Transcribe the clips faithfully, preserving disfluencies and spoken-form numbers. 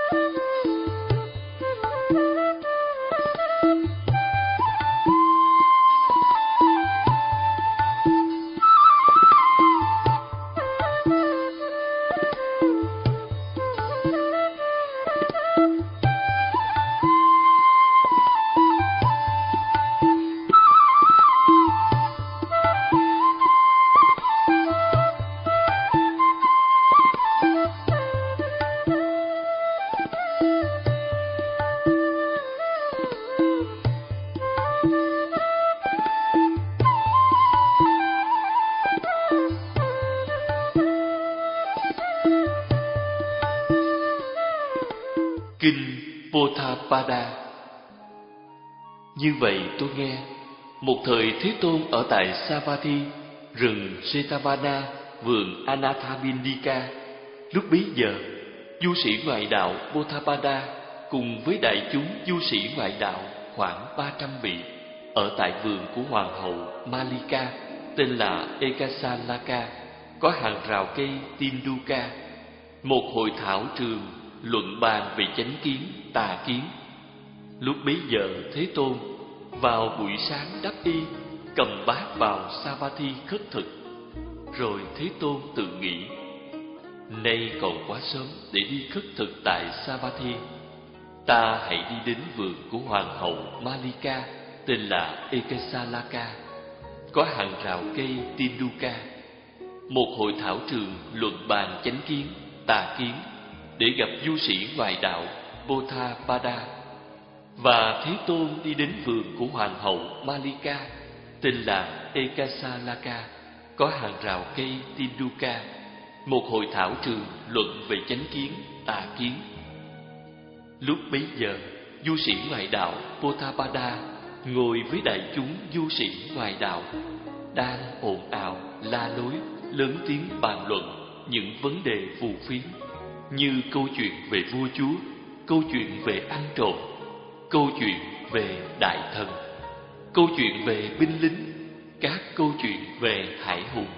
Kinh Potthapada. Như vậy tôi nghe, một thời Thế Tôn ở tại Savatthi, rừng Setavana, vườn Anathapindika. Lúc bấy giờ, du sĩ ngoại đạo Potthapada cùng với đại chúng du sĩ ngoại đạo khoảng ba trăm vị ở tại vườn của hoàng hậu Malika tên là Ekasalaka, có hàng rào cây Tinduka, một hội thảo trường luận bàn về chánh kiến, tà kiến. Lúc bấy giờ Thế Tôn vào buổi sáng đắp y, cầm bát vào Savatthi khất thực. Rồi Thế Tôn tự nghĩ, nay còn quá sớm để đi khất thực tại Savatthi, ta hãy đi đến vườn của hoàng hậu Malika tên là Ekasalaka, có hàng rào cây Tinduka, một hội thảo trường luận bàn chánh kiến, tà kiến, để gặp du sĩ ngoại đạo Potthapada. Và Thế Tôn đi đến vườn của hoàng hậu Malika tên là Ekasalaka, có hàng rào cây Tinduka, một hội thảo trường luận về chánh kiến, tà kiến. Lúc bấy giờ, du sĩ ngoại đạo Potthapada ngồi với đại chúng du sĩ ngoại đạo, đang ồn ào, la lối, lớn tiếng bàn luận những vấn đề phù phiếm, như câu chuyện về vua chúa, câu chuyện về ăn trộm, câu chuyện về đại thần, câu chuyện về binh lính, các câu chuyện về hải hùng,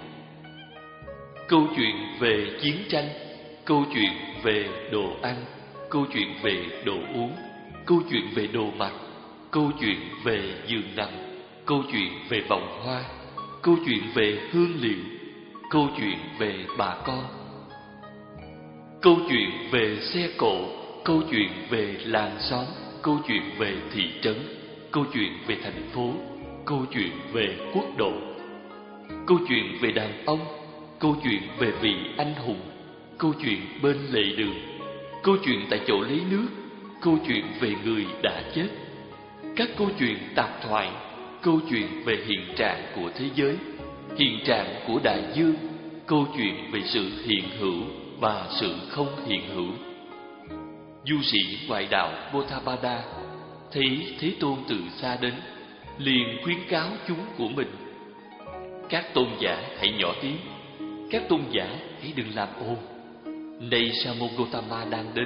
câu chuyện về chiến tranh, câu chuyện về đồ ăn, câu chuyện về đồ uống, câu chuyện về đồ mặc, câu chuyện về giường nằm, câu chuyện về vòng hoa, câu chuyện về hương liệu, câu chuyện về bà con, câu chuyện về xe cộ, câu chuyện về làng xóm, câu chuyện về thị trấn, câu chuyện về thành phố, câu chuyện về quốc độ, câu chuyện về đàn ông, câu chuyện về vị anh hùng, câu chuyện bên lề đường, câu chuyện tại chỗ lấy nước, câu chuyện về người đã chết, các câu chuyện tạp thoại, câu chuyện về hiện trạng của thế giới, hiện trạng của đại dương, câu chuyện về sự hiện hữu và sự không hiện hữu. Du sĩ ngoại đạo Potthapada thấy Thế Tôn từ xa đến, liền khuyến cáo chúng của mình: các tôn giả hãy nhỏ tiếng, các tôn giả hãy đừng làm ồn. Nay Sa môn Gotama đang đến.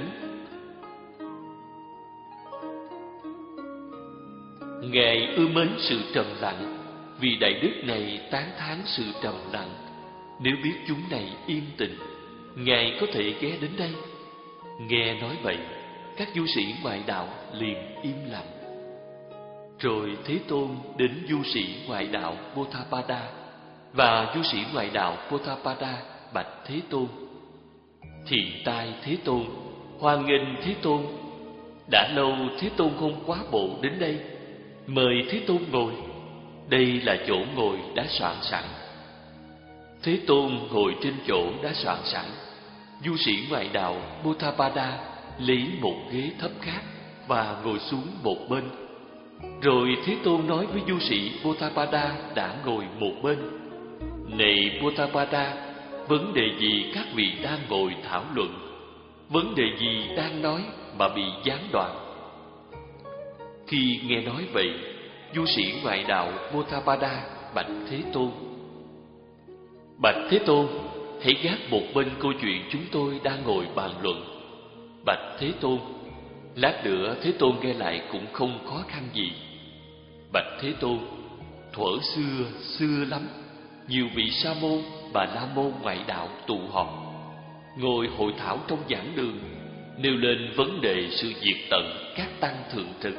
Ngài ưa mến sự trầm lặng, vì đại đức này tán thán sự trầm lặng. Nếu biết chúng này yên tĩnh, Ngài có thể ghé đến đây. Nghe nói vậy, các du sĩ ngoại đạo liền im lặng. Rồi Thế Tôn đến du sĩ ngoại đạo Potthapada, và du sĩ ngoại đạo Potthapada bạch Thế Tôn: Thiện tai Thế Tôn, hoan nghênh Thế Tôn. Đã lâu Thế Tôn không quá bộ đến đây, mời Thế Tôn ngồi. Đây là chỗ ngồi đã soạn sẵn. Thế Tôn ngồi trên chỗ đã soạn sẵn. Du sĩ ngoại đạo Potthapada lấy một ghế thấp khác và ngồi xuống một bên. Rồi Thế Tôn nói với du sĩ Potthapada đã ngồi một bên: Này Potthapada, vấn đề gì các vị đang ngồi thảo luận? Vấn đề gì đang nói mà bị gián đoạn? Khi nghe nói vậy, du sĩ ngoại đạo Potthapada bạch Thế Tôn: Bạch Thế Tôn, hãy gác một bên câu chuyện chúng tôi đang ngồi bàn luận. Bạch Thế Tôn, lát nữa Thế Tôn nghe lại cũng không khó khăn gì. Bạch Thế Tôn, thuở xưa, xưa lắm, nhiều vị Sa môn và La môn ngoại đạo tụ họp, ngồi hội thảo trong giảng đường. nêu lên vấn đề sự diệt tận các tăng thượng trực.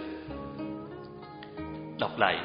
Đọc lại: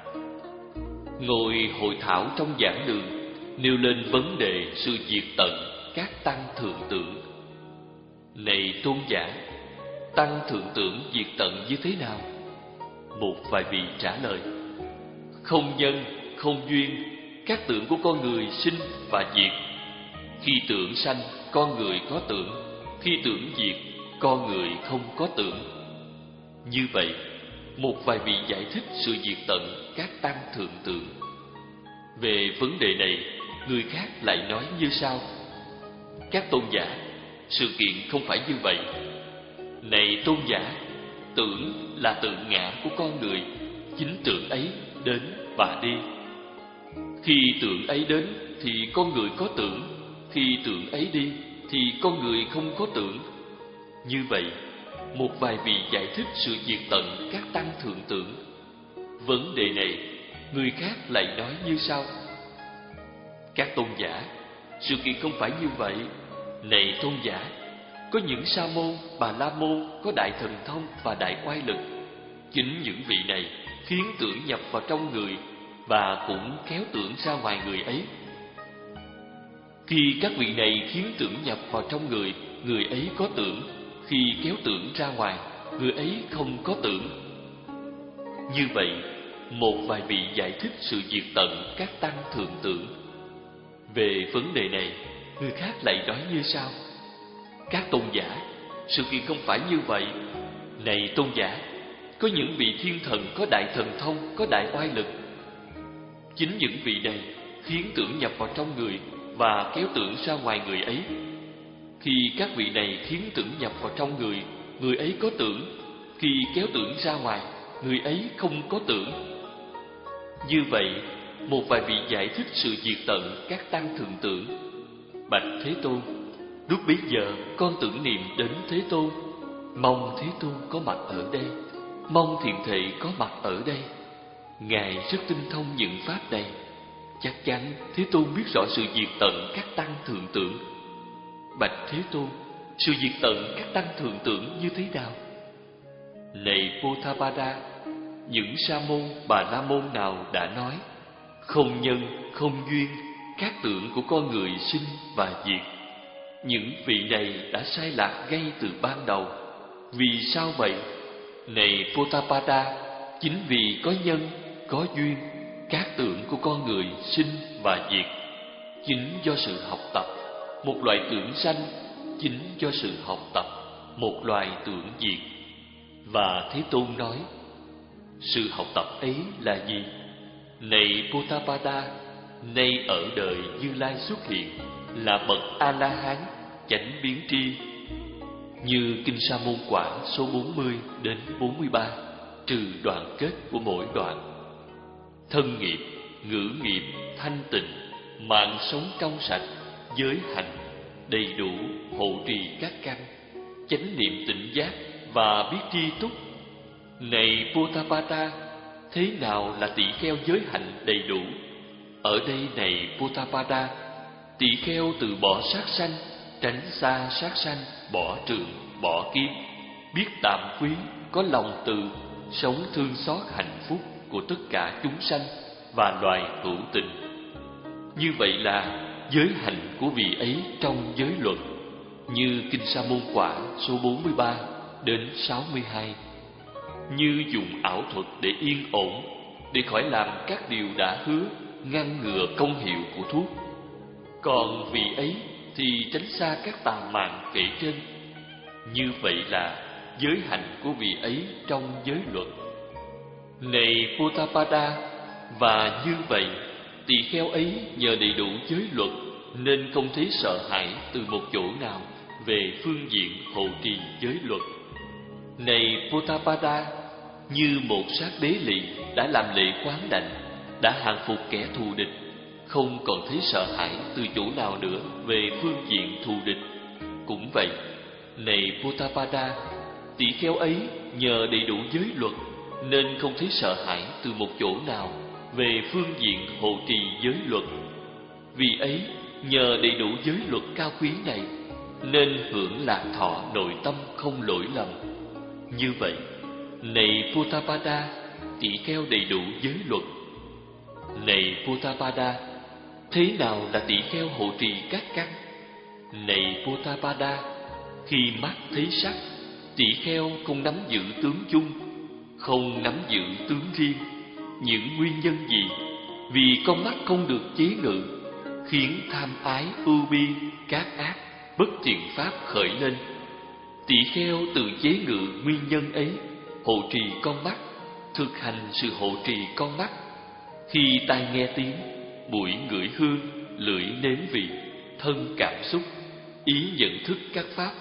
ngồi hội thảo trong giảng đường, nêu lên vấn đề sự diệt tận các tăng thượng tưởng. Này tôn giả, tăng thượng tưởng diệt tận như thế nào? Một vài vị trả lời: không nhân, không duyên, các tưởng của con người sinh và diệt. Khi tưởng sanh, con người có tưởng; khi tưởng diệt, con người không có tưởng. Như vậy, một vài vị giải thích sự diệt tận các tăng thượng tưởng. Về vấn đề này, người khác lại nói như sau: các tôn giả, sự kiện không phải như vậy. Này tôn giả, tưởng là tự ngã của con người, chính tưởng ấy đến và đi. Khi tưởng ấy đến thì con người có tưởng, khi tưởng ấy đi thì con người không có tưởng. Như vậy, một vài vị giải thích sự diệt tận các tăng thượng tưởng. Vấn đề này, người khác lại nói như sau: các tôn giả, sự kiện không phải như vậy. Này tôn giả, có những sa môn, bà la môn có đại thần thông và đại oai lực. Chính những vị này khiến tưởng nhập vào trong người và cũng kéo tưởng ra ngoài người ấy. Khi các vị này khiến tưởng nhập vào trong người, người ấy có tưởng; khi kéo tưởng ra ngoài, người ấy không có tưởng. Như vậy, một vài vị giải thích sự diệt tận các tăng thượng tưởng. Về vấn đề này, người khác lại nói như sau: các tôn giả, sự kiện không phải như vậy. Này tôn giả, có những vị thiên thần có đại thần thông, có đại oai lực. Chính những vị này khiến tưởng nhập vào trong người và kéo tưởng ra ngoài người ấy. Khi các vị này khiến tưởng nhập vào trong người, người ấy có tưởng; khi kéo tưởng ra ngoài, người ấy không có tưởng. Như vậy, một vài vị giải thích sự diệt tận các tăng thượng tưởng. Bạch Thế Tôn, lúc bấy giờ con tưởng niệm đến Thế Tôn, mong Thế Tôn có mặt ở đây, mong thiện thệ có mặt ở đây. Ngài rất tinh thông những pháp này. Chắc chắn Thế Tôn biết rõ sự diệt tận các tăng thượng tưởng. Bạch Thế Tôn, sự diệt tận các tăng thượng tưởng như thế nào? Này Pothapada, những sa môn, bà la môn nào đã nói: không nhân, không duyên, các tưởng của con người sinh và diệt. Những vị này đã sai lạc ngay từ ban đầu. Vì sao vậy? Này Pothapada, chính vì có nhân, có duyên, các tưởng của con người sinh và diệt. Chính do sự học tập, một loại tưởng sanh; chính do sự học tập, một loại tưởng diệt. Và Thế Tôn nói: sự học tập ấy là gì? Này Pothapada, nay ở đời Như Lai xuất hiện, là bậc A-la-hán, chánh biến tri. Như Kinh Sa Môn Quả số bốn mươi đến bốn mươi ba, trừ đoạn kết của mỗi đoạn. Thân nghiệp, ngữ nghiệp, thanh tịnh, mạng sống trong sạch, giới hạnh, đầy đủ, hộ trì các căn, chánh niệm tỉnh giác và biết tri túc. Này Pothapada, thế nào là tỳ kheo giới hạnh đầy đủ? Ở đây này Pothapada, tỳ kheo từ bỏ sát sanh, tránh xa sát sanh, bỏ trường, bỏ kiếm, biết tạm quý, có lòng từ, sống thương xót hạnh phúc của tất cả chúng sanh và loài hữu tình. Như vậy là giới hạnh của vị ấy trong giới luật, như Kinh Sa Môn Quả số bốn mươi ba đến sáu mươi hai. Như dùng ảo thuật để yên ổn, để khỏi làm các điều đã hứa, ngăn ngừa công hiệu của thuốc. Còn vị ấy thì tránh xa các tà mạng kể trên. Như vậy là giới hạnh của vị ấy trong giới luật. Này Pothapada, và như vậy tỳ kheo ấy nhờ đầy đủ giới luật nên không thấy sợ hãi từ một chỗ nào về phương diện hộ trì giới luật. Này Pothapada, như một sát đế lỵ đã làm lễ quán đảnh, đã hàng phục kẻ thù địch, không còn thấy sợ hãi từ chỗ nào nữa về phương diện thù địch. Cũng vậy, này Pothapada, tỳ kheo ấy nhờ đầy đủ giới luật nên không thấy sợ hãi từ một chỗ nào về phương diện hộ trì giới luật. Vì ấy nhờ đầy đủ giới luật cao quý này nên hưởng lạc thọ nội tâm không lỗi lầm. Như vậy, này Potapada, tỳ kheo đầy đủ giới luật. Này Potapada, thế nào là tỳ kheo hộ trì các căn? Này Potapada, khi mắt thấy sắc, tỳ kheo không nắm giữ tướng chung, không nắm giữ tướng riêng. Những nguyên nhân gì? Vì con mắt không được chế ngự, khiến tham ái, ưu bi, các ác, bất thiện pháp khởi lên. Tỳ kheo tự chế ngự nguyên nhân ấy, hộ trì con mắt, thực hành sự hộ trì con mắt. Khi tai nghe tiếng, mũi ngửi hương, lưỡi nếm vị, thân cảm xúc, ý nhận thức các pháp.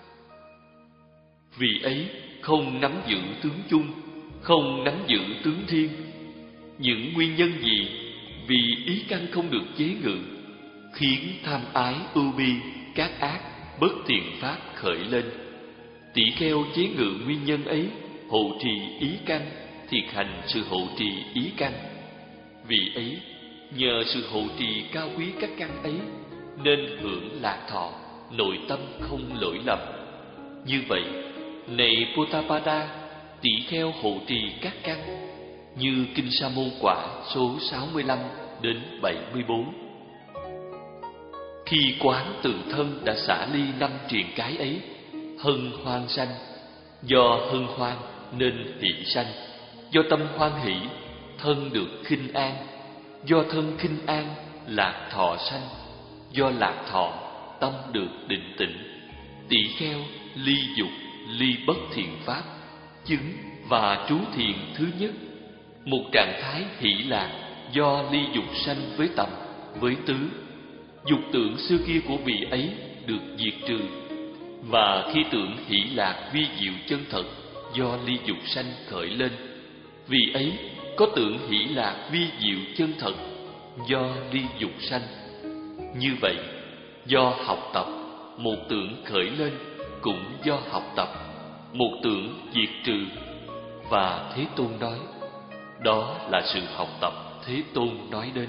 Vì ấy không nắm giữ tướng chung, không nắm giữ tướng riêng. Những nguyên nhân gì? Vì ý căn không được chế ngự, khiến tham ái, ưu bi, các ác, bất thiện pháp khởi lên. Tỳ kheo chế ngự nguyên nhân ấy, hộ trì ý căn, thiệt hành sự hộ trì ý căn. Vì ấy, nhờ sự hộ trì cao quý các căn ấy, nên hưởng lạc thọ, nội tâm không lỗi lầm. Như vậy, này Potapada, tỳ kheo hộ trì các căn, như Kinh Sa Môn Quả số sáu mươi lăm đến bảy mươi bốn. Khi quán tự thân đã xả ly năm triền cái ấy, hân hoan sanh. Do hân hoan nên hỷ sanh. Do tâm hoan hỷ, thân được khinh an. Do thân khinh an, lạc thọ sanh. Do lạc thọ, tâm được định tĩnh. Tỳ kheo ly dục, ly bất thiện pháp, chứng và trú thiền thứ nhất. Một trạng thái hỷ lạc do ly dục sanh với tầm, với tứ. Dục tưởng xưa kia của vị ấy được diệt trừ. Và khi tưởng hỷ lạc vi diệu chân thật do ly dục sanh khởi lên, vị ấy có tưởng hỷ lạc vi diệu chân thật do ly dục sanh. Như vậy, do học tập, một tưởng khởi lên, cũng do học tập, một tưởng diệt trừ. Và Thế Tôn nói, đó là sự học tập Thế Tôn nói đến.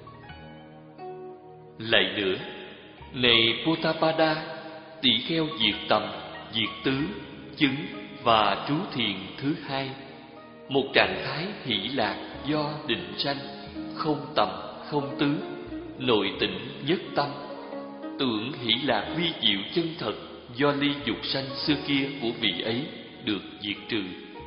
Lại nữa, này Potapada, tỳ kheo diệt tầm, diệt tứ, chứng và trú thiền thứ hai. Một trạng thái hỷ lạc do định sanh, không tầm, không tứ, nội tĩnh nhất tâm. Tưởng hỷ lạc vi diệu chân thật do ly dục sanh xưa kia của vị ấy được diệt trừ.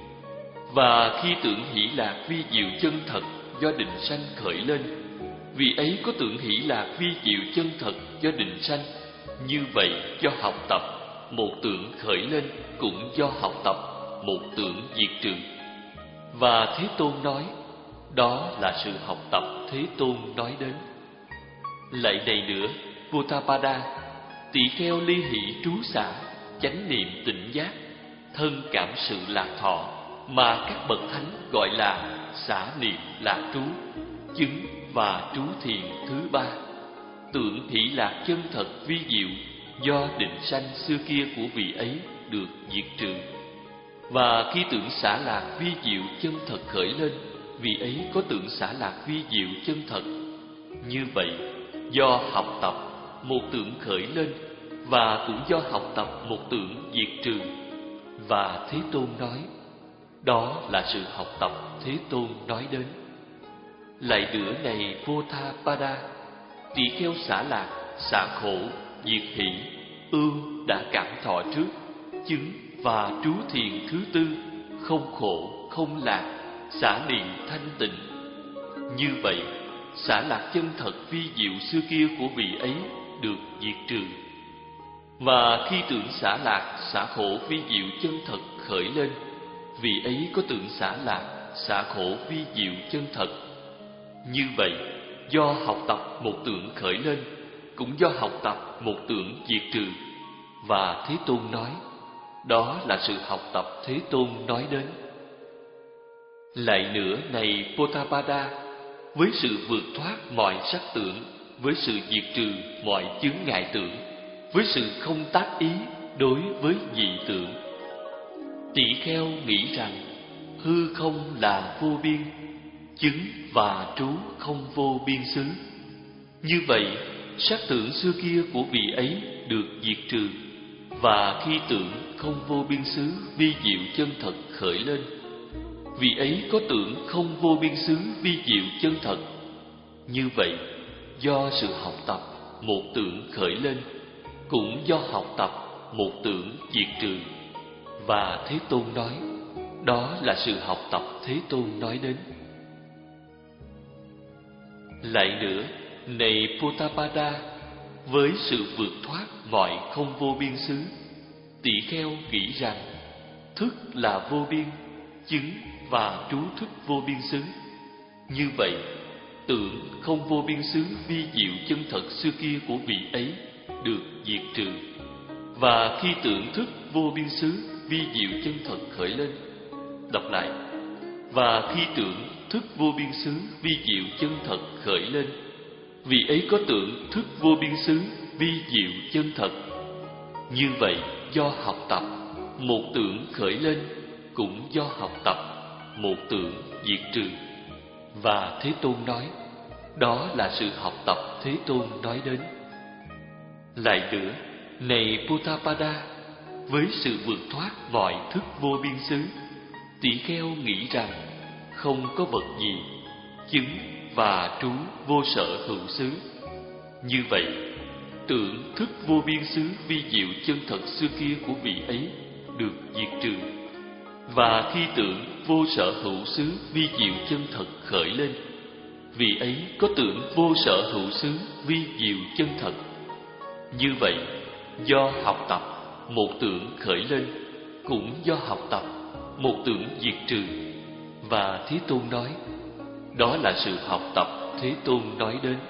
Và khi tưởng hỷ lạc vi diệu chân thật do định sanh khởi lên, vị ấy có tưởng hỷ lạc vi diệu chân thật do định sanh. Như vậy, do học tập, một tưởng khởi lên, cũng do học tập, một tưởng diệt trừ. Và Thế Tôn nói, đó là sự học tập Thế Tôn nói đến. Lại này nữa, Potapada, tỳ kheo ly hỷ trú xả, chánh niệm tỉnh giác, thân cảm sự lạc thọ, mà các bậc thánh gọi là xả niệm lạc trú, chứng và trú thiền thứ ba. Tưởng hỷ lạc chân thật vi diệu do định sanh xưa kia của vị ấy được diệt trừ. Và khi tưởng xả lạc vi diệu chân thật khởi lên, vị ấy có tưởng xả lạc vi diệu chân thật. Như vậy, do học tập, một tưởng khởi lên, và cũng do học tập một tưởng diệt trừ. Và Thế Tôn nói, đó là sự học tập Thế Tôn nói đến. Lại nữa này Potapada, tỳ kheo xả lạc, xả khổ, diệt hỷ, ưu đã cảm thọ trước, chứng và trú thiền thứ tư, không khổ, không lạc, xả niệm thanh tịnh. Như vậy, xả lạc chân thật vi diệu xưa kia của vị ấy được diệt trừ. Và khi tưởng xả lạc, xả khổ vi diệu chân thật khởi lên, vị ấy có tưởng xả lạc, xả khổ vi diệu chân thật. Như vậy, do học tập một tưởng khởi lên, cũng do học tập một tưởng diệt trừ. Và Thế Tôn nói, đó là sự học tập Thế Tôn nói đến. Lại nữa này Potapada, với sự vượt thoát mọi sắc tưởng, với sự diệt trừ mọi chướng ngại tưởng, với sự không tác ý đối với dị tưởng, tỳ kheo nghĩ rằng hư không là vô biên, chứng và trú không vô biên xứ. Như vậy, sắc tưởng xưa kia của vị ấy được diệt trừ, và khi tưởng không vô biên xứ vi diệu chân thật khởi lên, vị ấy có tưởng không vô biên xứ vi diệu chân thật. Như vậy, do sự học tập một tưởng khởi lên, cũng do học tập một tưởng diệt trừ. Và Thế Tôn nói, đó là sự học tập Thế Tôn nói đến. Lại nữa, này Potapada, với sự vượt thoát mọi không vô biên xứ, tỷ kheo nghĩ rằng thức là vô biên, chứng và trú thức vô biên xứ. Như vậy, tưởng không vô biên xứ vi diệu chân thật xưa kia của vị ấy được diệt trừ. Và khi tưởng thức vô biên xứ vi diệu chân thật khởi lên, đọc lại, và khi tưởng thức vô biên xứ vi diệu chân thật khởi lên, vị ấy có tưởng thức vô biên xứ vi diệu chân thật. Như vậy, do học tập một tưởng khởi lên, cũng do học tập một tưởng diệt trừ. Và Thế Tôn nói, đó là sự học tập Thế Tôn nói đến. Lại nữa, này Potapada, với sự vượt thoát mọi thức vô biên xứ, tỷ kheo nghĩ rằng không có vật gì chứng và trú vô sở hữu xứ. Như vậy, tưởng thức vô biên xứ vi diệu chân thật xưa kia của vị ấy được diệt trừ. Và khi tưởng vô sở hữu xứ vi diệu chân thật khởi lên, vị ấy có tưởng vô sở hữu xứ vi diệu chân thật. Như vậy, do học tập một tưởng khởi lên, cũng do học tập một tưởng diệt trừ. Và Thế Tôn nói, đó là sự học tập Thế Tôn nói đến.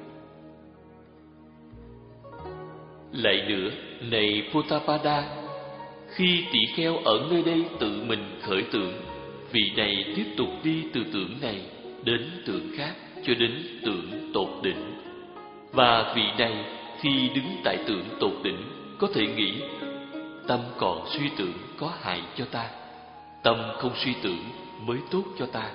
Lại nữa, này Potapada, khi tỷ kheo ở nơi đây tự mình khởi tưởng, vị này tiếp tục đi từ tưởng này đến tưởng khác cho đến tưởng tột đỉnh. Và vị này khi đứng tại tưởng tột đỉnh có thể nghĩ, tâm còn suy tưởng có hại cho ta, tâm không suy tưởng mới tốt cho ta.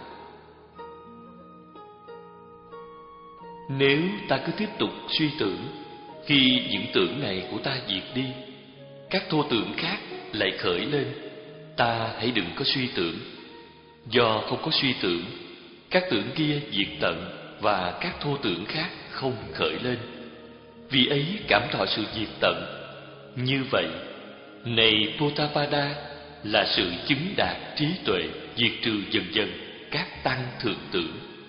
Nếu ta cứ tiếp tục suy tưởng, khi những tưởng này của ta diệt đi, các thô tưởng khác lại khởi lên, ta hãy đừng có suy tưởng. Do không có suy tưởng, các tưởng kia diệt tận và các thô tưởng khác không khởi lên. Vì ấy cảm thọ sự diệt tận. Như vậy, này Potapada, là sự chứng đạt trí tuệ diệt trừ dần dần các tăng thượng tưởng.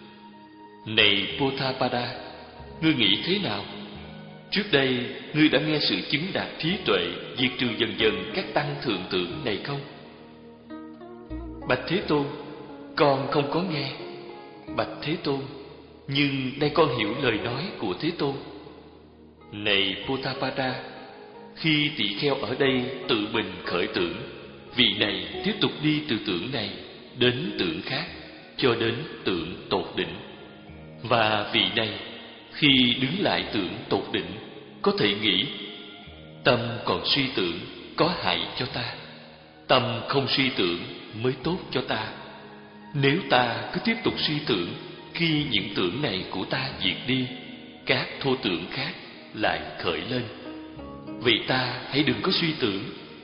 Này Potapada, ngươi nghĩ thế nào? Trước đây, ngươi đã nghe sự chứng đạt trí tuệ diệt trừ dần dần các tăng thượng tưởng này không? Bạch Thế Tôn, con không có nghe. Bạch Thế Tôn, nhưng nay con hiểu lời nói của Thế Tôn. Này Potapada, khi tỷ kheo ở đây tự mình khởi tưởng, vị này tiếp tục đi từ tưởng này đến tưởng khác cho đến tưởng tột đỉnh. Và vị này khi đứng lại tưởng tột đỉnh có thể nghĩ, tâm còn suy tưởng có hại cho ta, tâm không suy tưởng mới tốt cho ta. Nếu ta cứ tiếp tục suy tưởng, khi những tưởng này của ta diệt đi, các thô tưởng khác lại khởi lên. Vậy ta hãy đừng có suy tưởng.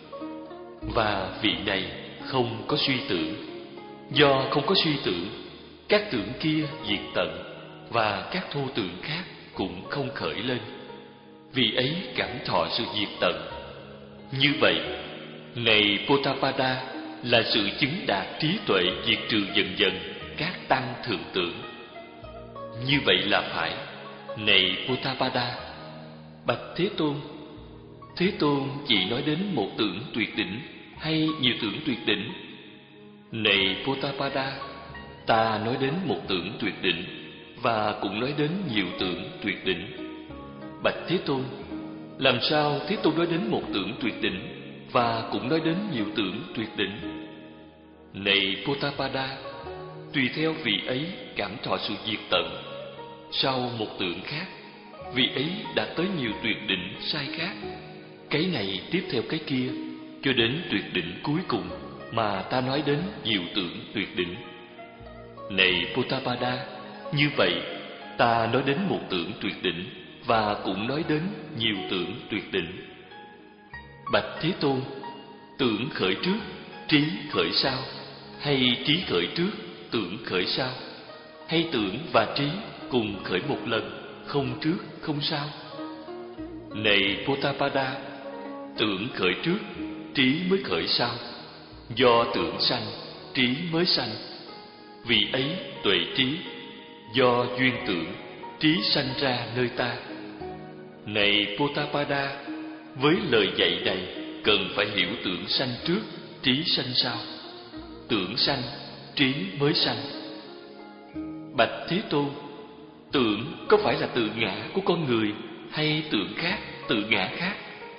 Và vị này không có suy tưởng. Do không có suy tưởng, các tưởng kia diệt tận và các thô tưởng khác cũng không khởi lên. Vì ấy cảm thọ sự diệt tận. Như vậy, này Potapada, là sự chứng đạt trí tuệ diệt trừ dần dần các tăng thượng tưởng. Như vậy là phải. Này Potapada, bạch Thế Tôn, Thế Tôn chỉ nói đến một tưởng tuyệt đỉnh hay nhiều tưởng tuyệt đỉnh? Này Potapada, ta nói đến một tưởng tuyệt đỉnh và cũng nói đến nhiều tưởng tuyệt đỉnh. Bạch Thế Tôn, làm sao Thế Tôn nói đến một tưởng tuyệt đỉnh và cũng nói đến nhiều tưởng tuyệt đỉnh? Này Potapada, tùy theo vị ấy cảm thọ sự diệt tận, sau một tưởng khác, vị ấy đạt tới nhiều tuyệt đỉnh sai khác. Cái này tiếp theo cái kia, cho đến tuyệt đỉnh cuối cùng mà ta nói đến nhiều tưởng tuyệt đỉnh. Này Potapada, như vậy ta nói đến một tưởng tuyệt đỉnh và cũng nói đến nhiều tưởng tuyệt đỉnh. Bạch Thế Tôn, tưởng khởi trước, trí khởi sau, hay trí khởi trước, tưởng khởi sau, hay tưởng và trí cùng khởi một lần, không trước không sau? Này Potapada, tưởng khởi trước, trí mới khởi sau. Do tưởng sanh, trí mới sanh. Vì ấy tuệ trí, do duyên tưởng, trí sanh ra nơi ta. Này Potapada, với lời dạy này cần phải hiểu tưởng sanh trước, trí sanh sau. Tưởng sanh, trí mới sanh. Bạch Thế Tôn, tưởng có phải là tự ngã của con người hay tưởng khác, tự ngã khác?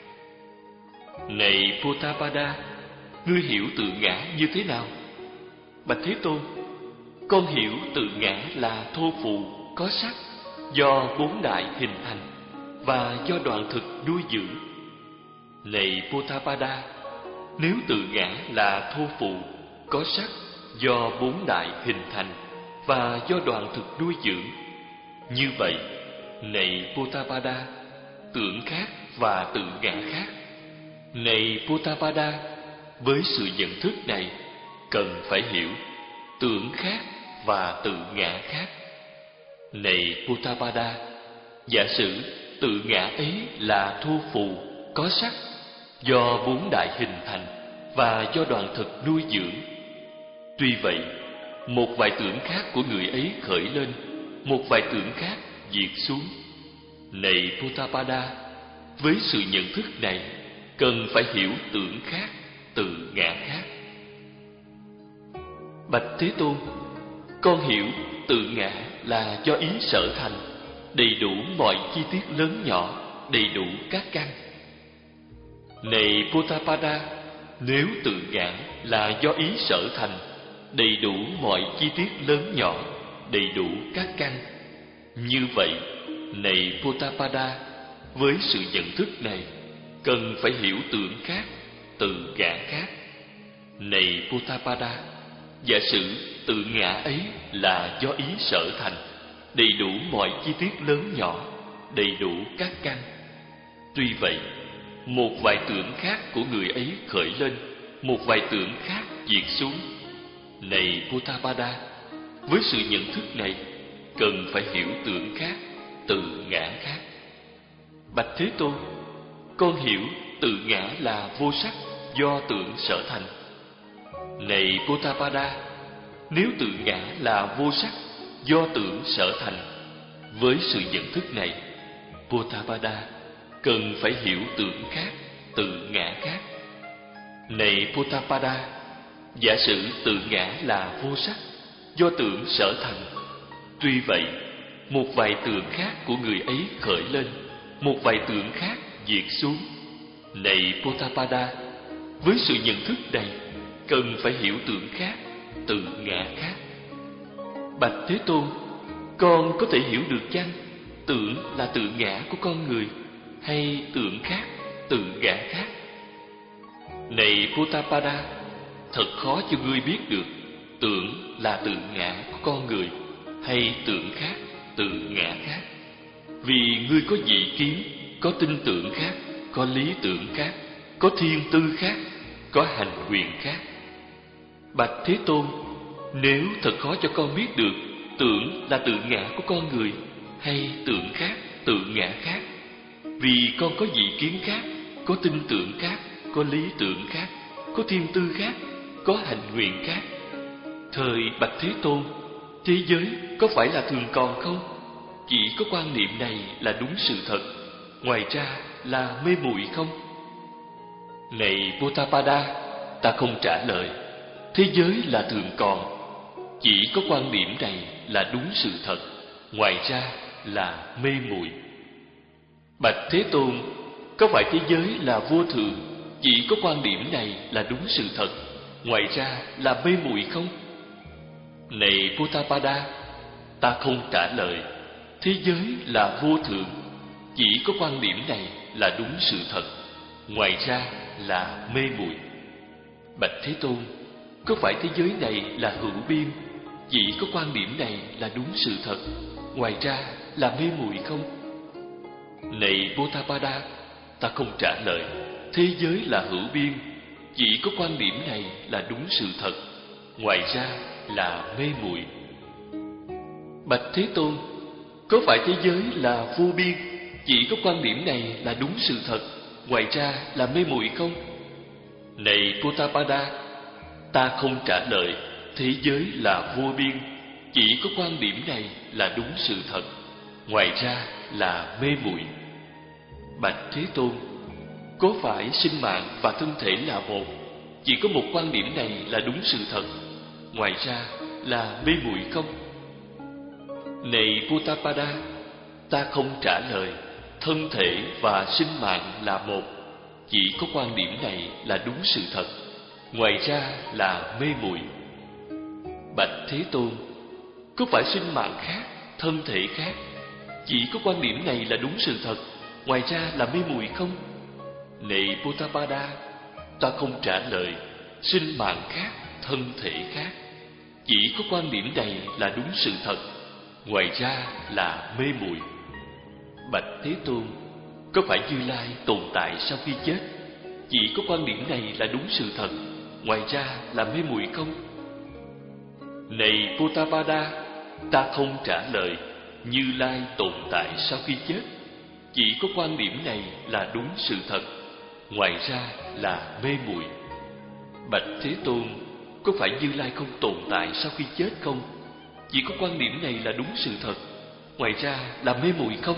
Này Potapada, ngươi hiểu tự ngã như thế nào? Bạch Thế Tôn, con hiểu tự ngã là thô phù, có sắc, do bốn đại hình thành và do đoạn thực nuôi dưỡng. Này Potapada, nếu tự ngã là thô phù, có sắc, do bốn đại hình thành và do đoạn thực nuôi dưỡng, như vậy, này Potapada, tưởng khác và tự ngã khác. Này Potapada, với sự nhận thức này cần phải hiểu tưởng khác và tự ngã khác. Này Potapada, giả sử tự ngã ấy là thô phù, có sắc, do bốn đại hình thành và do đoạn thực nuôi dưỡng. Tuy vậy, một vài tưởng khác của người ấy khởi lên, một vài tưởng khác diệt xuống. Này Potapada, với sự nhận thức này cần phải hiểu tưởng khác, tự ngã khác. Bạch Thế Tôn, con hiểu tự ngã là do ý sở thành, đầy đủ mọi chi tiết lớn nhỏ, đầy đủ các căn. Này Potapada, nếu tự ngã là do ý sở thành, đầy đủ mọi chi tiết lớn nhỏ, đầy đủ các căn, như vậy, này Potapada, với sự nhận thức này cần phải hiểu tưởng khác, tự ngã khác. Này Potapada, giả sử tự ngã ấy là do ý sở thành, đầy đủ mọi chi tiết lớn nhỏ, đầy đủ các căn. Tuy vậy, một vài tưởng khác của người ấy khởi lên, một vài tưởng khác diệt xuống. Này Potapada, với sự nhận thức này cần phải hiểu tưởng khác, tự ngã khác. Bạch Thế Tôn, con hiểu tự ngã là vô sắc, do tưởng sở thành. Này Potapada, nếu tự ngã là vô sắc, do tưởng sở thành, với sự nhận thức này, Potapada cần phải hiểu tưởng khác, tự ngã khác. Này Potapada, giả sử tự ngã là vô sắc, do tưởng sở thành. Tuy vậy, một vài tưởng khác của người ấy khởi lên, một vài tưởng khác diệt xuống. Này Potapada, với sự nhận thức này cần phải hiểu tưởng khác, tự ngã khác. Bạch Thế Tôn, con có thể hiểu được chăng tưởng là tự ngã của con người hay tưởng khác, tự ngã khác? Này Potapada, thật khó cho ngươi biết được tưởng là tự ngã của con người hay tưởng khác, tự ngã khác. Vì ngươi có dị kiến, có tin tưởng khác, có lý tưởng khác, có thiên tư khác, có hành quyền khác. Bạch Thế Tôn, nếu thật khó cho con biết được tưởng là tự ngã của con người hay tưởng khác, tự ngã khác, vì con có dị kiến khác, có tin tưởng khác, có lý tưởng khác, có thiên tư khác, có hành nguyện khác. Thời Bạch Thế Tôn, thế giới có phải là thường còn không? Chỉ có quan niệm này là đúng sự thật, ngoài ra là mê muội không? Này Potapada, ta không trả lời. Thế giới là thường còn, chỉ có quan điểm này là đúng sự thật, ngoài ra là mê muội. Bạch Thế Tôn, có phải thế giới là vô thường, chỉ có quan điểm này là đúng sự thật, ngoài ra là mê muội không? Này Potapada, ta không trả lời. Thế giới là vô thường, chỉ có quan điểm này là đúng sự thật, ngoài ra là mê muội. Bạch Thế Tôn, có phải thế giới này là hữu biên, chỉ có quan điểm này là đúng sự thật, ngoài ra là mê muội không? Này Potapada, ta không trả lời. Thế giới là hữu biên, chỉ có quan điểm này là đúng sự thật, ngoài ra là mê muội. Bạch Thế Tôn, có phải thế giới là vô biên, chỉ có quan điểm này là đúng sự thật, ngoài ra là mê muội không? Này Potapada, ta không trả lời. Thế giới là vô biên, chỉ có quan điểm này là đúng sự thật, ngoài ra là mê muội. Bạch Thế Tôn, có phải sinh mạng và thân thể là một, chỉ có một quan điểm này là đúng sự thật, ngoài ra là mê muội không? Này Potapada, ta không trả lời. Thân thể và sinh mạng là một, chỉ có quan điểm này là đúng sự thật, ngoài ra là mê muội. Bạch Thế Tôn, có phải sinh mạng khác, thân thể khác, chỉ có quan điểm này là đúng sự thật, ngoài ra là mê muội không? Này Potapada, ta không trả lời. Sinh mạng khác, thân thể khác, chỉ có quan điểm này là đúng sự thật, ngoài ra là mê muội. Bạch Thế Tôn, có phải Như Lai tồn tại sau khi chết, chỉ có quan điểm này là đúng sự thật, ngoài ra là mê muội không? Này Potapada, ta không trả lời. Như Lai tồn tại sau khi chết, chỉ có quan điểm này là đúng sự thật, ngoài ra là mê muội. Bạch Thế Tôn, có phải Như Lai không tồn tại sau khi chết không? Chỉ có quan điểm này là đúng sự thật, ngoài ra là mê muội không?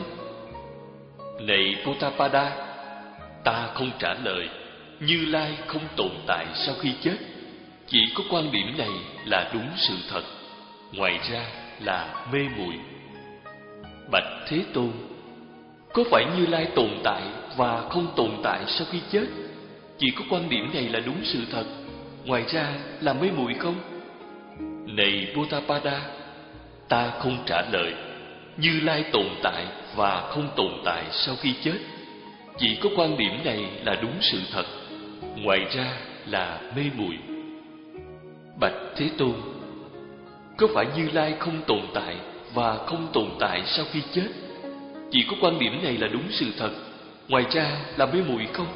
Này Potapada, ta không trả lời. Như Lai không tồn tại sau khi chết, chỉ có quan điểm này là đúng sự thật, ngoài ra là mê muội. Bạch Thế Tôn, có phải Như Lai tồn tại và không tồn tại sau khi chết, chỉ có quan điểm này là đúng sự thật, ngoài ra là mê muội không? Này Potapada, ta không trả lời. Như Lai tồn tại và không tồn tại sau khi chết, chỉ có quan điểm này là đúng sự thật, ngoài ra là mê muội. Bạch Thế Tôn, có phải Như Lai không tồn tại và không tồn tại sau khi chết, chỉ có quan điểm này là đúng sự thật, ngoài ra là mê muội không?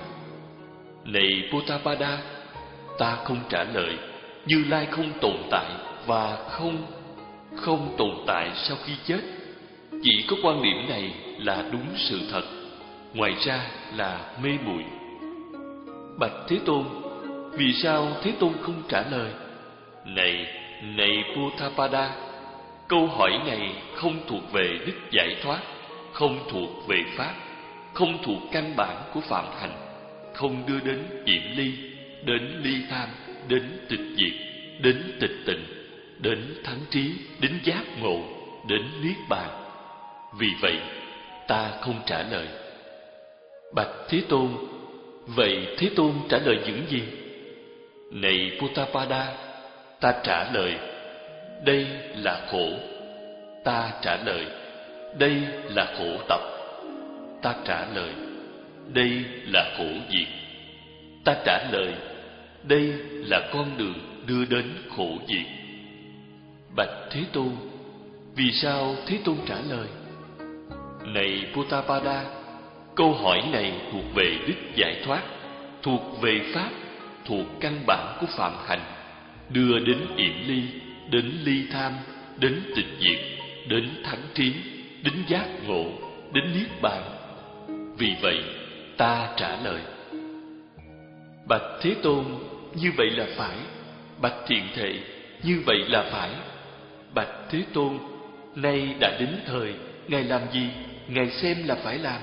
Này Potapada, ta không trả lời. Như Lai không tồn tại và không không tồn tại sau khi chết, chỉ có quan điểm này là đúng sự thật, ngoài ra là mê muội. Bạch Thế Tôn, vì sao Thế Tôn không trả lời? Này, này Potapada, câu hỏi này không thuộc về đích giải thoát, không thuộc về pháp, không thuộc căn bản của phạm hạnh, không đưa đến yểm ly, đến ly tham, đến tịch diệt, đến tịch tịnh, đến thắng trí, đến giác ngộ, đến niết bàn. Vì vậy, ta không trả lời. Bạch Thế Tôn, vậy Thế Tôn trả lời những gì? Này Potapada, ta trả lời, đây là khổ. Ta trả lời, đây là khổ tập. Ta trả lời, đây là khổ diệt. Ta trả lời, đây là con đường đưa đến khổ diệt. Bạch Thế Tôn, vì sao Thế Tôn trả lời? Này Potapada, câu hỏi này thuộc về đích giải thoát, thuộc về pháp, thuộc căn bản của phạm hạnh, đưa đến yểm ly, đến ly tham, đến tịch diệt, đến thắng trí, đến giác ngộ, đến niết bàn. Vì vậy, ta trả lời. Bạch Thế Tôn, như vậy là phải. Bạch Thiện Thệ, như vậy là phải. Bạch Thế Tôn, nay đã đến thời, Ngài làm gì, Ngài xem là phải làm.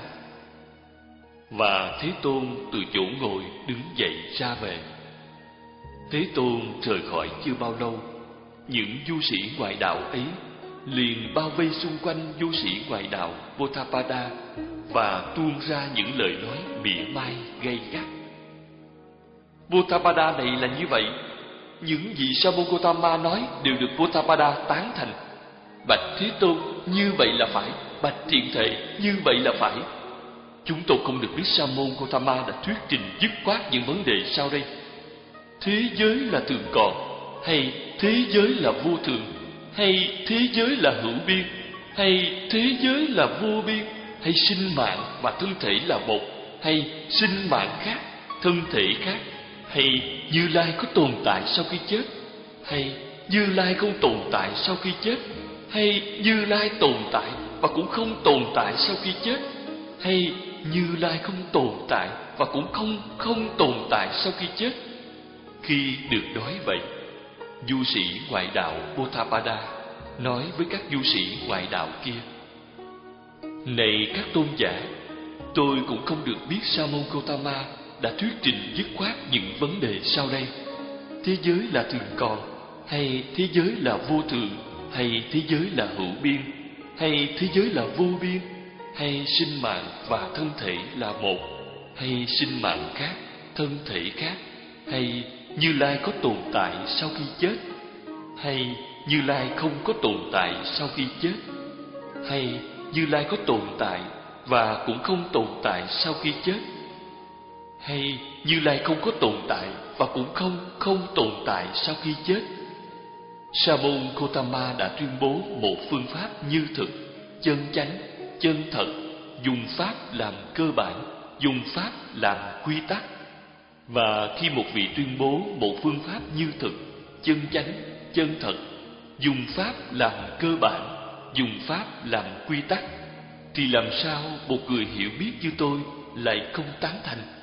Và Thế Tôn từ chỗ ngồi đứng dậy ra về. Thế Tôn rời khỏi chưa bao lâu, những du sĩ ngoại đạo ấy liền bao vây xung quanh du sĩ ngoại đạo Potapada và tuôn ra những lời nói mỉa mai gay gắt. Potapada này là như vậy, những gì Sa môn Gotama nói đều được Potapada tán thành. Bạch Thế Tôn, như vậy là phải. Bạch Thiện Thệ, như vậy là phải. Chúng tôi không được biết Sa môn Gotama đã thuyết trình dứt khoát những vấn đề sau đây. Thế giới là thường còn, hay thế giới là vô thường, hay thế giới là hữu biên, hay thế giới là vô biên, hay sinh mạng và thân thể là một, hay sinh mạng khác, thân thể khác, hay Như Lai có tồn tại sau khi chết, hay Như Lai không tồn tại sau khi chết, hay Như Lai tồn tại và cũng không tồn tại sau khi chết, hay Như Lai không tồn tại và cũng không không tồn tại sau khi chết. Khi được nói vậy, du sĩ ngoại đạo Potthapada nói với các du sĩ ngoại đạo kia: Này các tôn giả, tôi cũng không được biết Sa môn Gotama đã thuyết trình dứt khoát những vấn đề sau đây. Thế giới là thường còn, hay thế giới là vô thường, hay thế giới là hữu biên, hay thế giới là vô biên, hay sinh mạng và thân thể là một, hay sinh mạng khác, thân thể khác, hay Như Lai có tồn tại sau khi chết, hay Như Lai không có tồn tại sau khi chết, hay Như Lai có tồn tại và cũng không tồn tại sau khi chết, hay Như Lai không có tồn tại và cũng không không tồn tại sau khi chết. Sa môn Gotama đã tuyên bố một phương pháp như thực, chân chánh, chân thật, dùng pháp làm cơ bản, dùng pháp làm quy tắc. Và khi một vị tuyên bố một phương pháp như thực, chân chánh, chân thật, dùng pháp làm cơ bản, dùng pháp làm quy tắc, thì làm sao một người hiểu biết như tôi lại không tán thành?